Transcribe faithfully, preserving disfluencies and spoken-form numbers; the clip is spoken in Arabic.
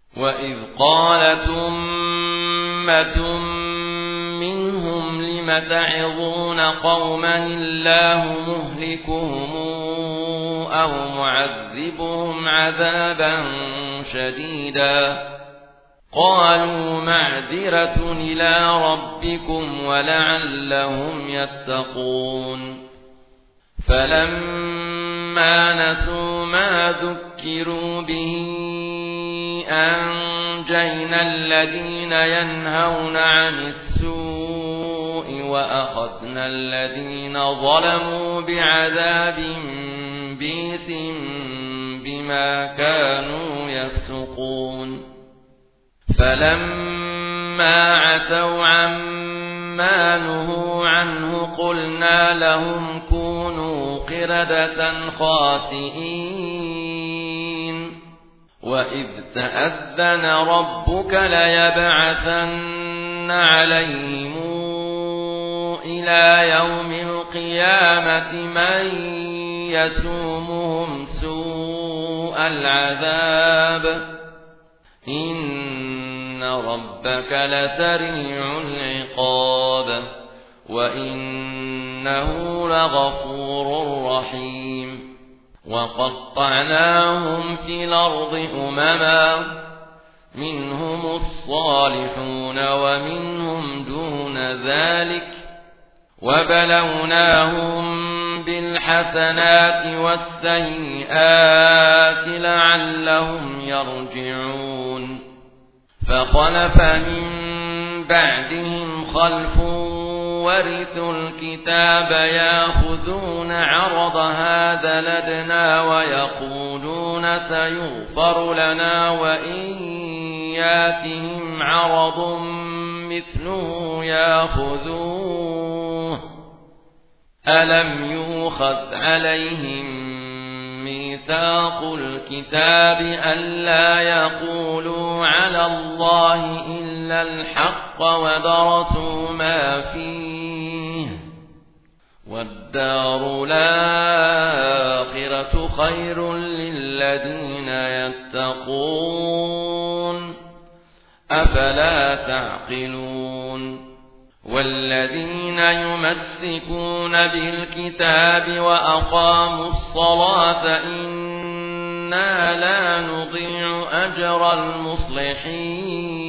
وإذ قالت أمة منهم لم تعظون قوما الله مهلكهم أو معذبهم عذابا شديدا قالوا معذرة إلى ربكم ولعلهم يتقون فلما نسوا ما ذكروا به أنجينا الذين ينهون عن السوء وأخذنا الذين ظلموا بعذاب بئس بما كانوا يفسقون فلما عتوا عما نهوا عنه قلنا لهم كونوا قردة خاسئين وإذ تأذن ربك ليبعثن عليهم إلى يوم القيامة من يسومهم سوء العذاب إن ربك لسريع العقاب وإنه لغفور رحيم وقطعناهم في الأرض أمما منهم الصالحون ومنهم دون ذلك وبلوناهم بالحسنات والسيئات لعلهم يرجعون فخلف من بعدهم خلف ورثوا الكتاب يأخذون عرض هذا الأدنى ويقولون سيغفر لنا وإن ياتهم عرض مثله يأخذوه ألم يؤخذ عليهم ميثاق الكتاب ألا يقولوا على الله إلا الحق ودرسوا ما فيه والدار الآخرة خير للذين يتقون أفلا تعقلون والذين يمسكون بالكتاب وأقاموا الصلاة إنا لا نضيع أجر المصلحين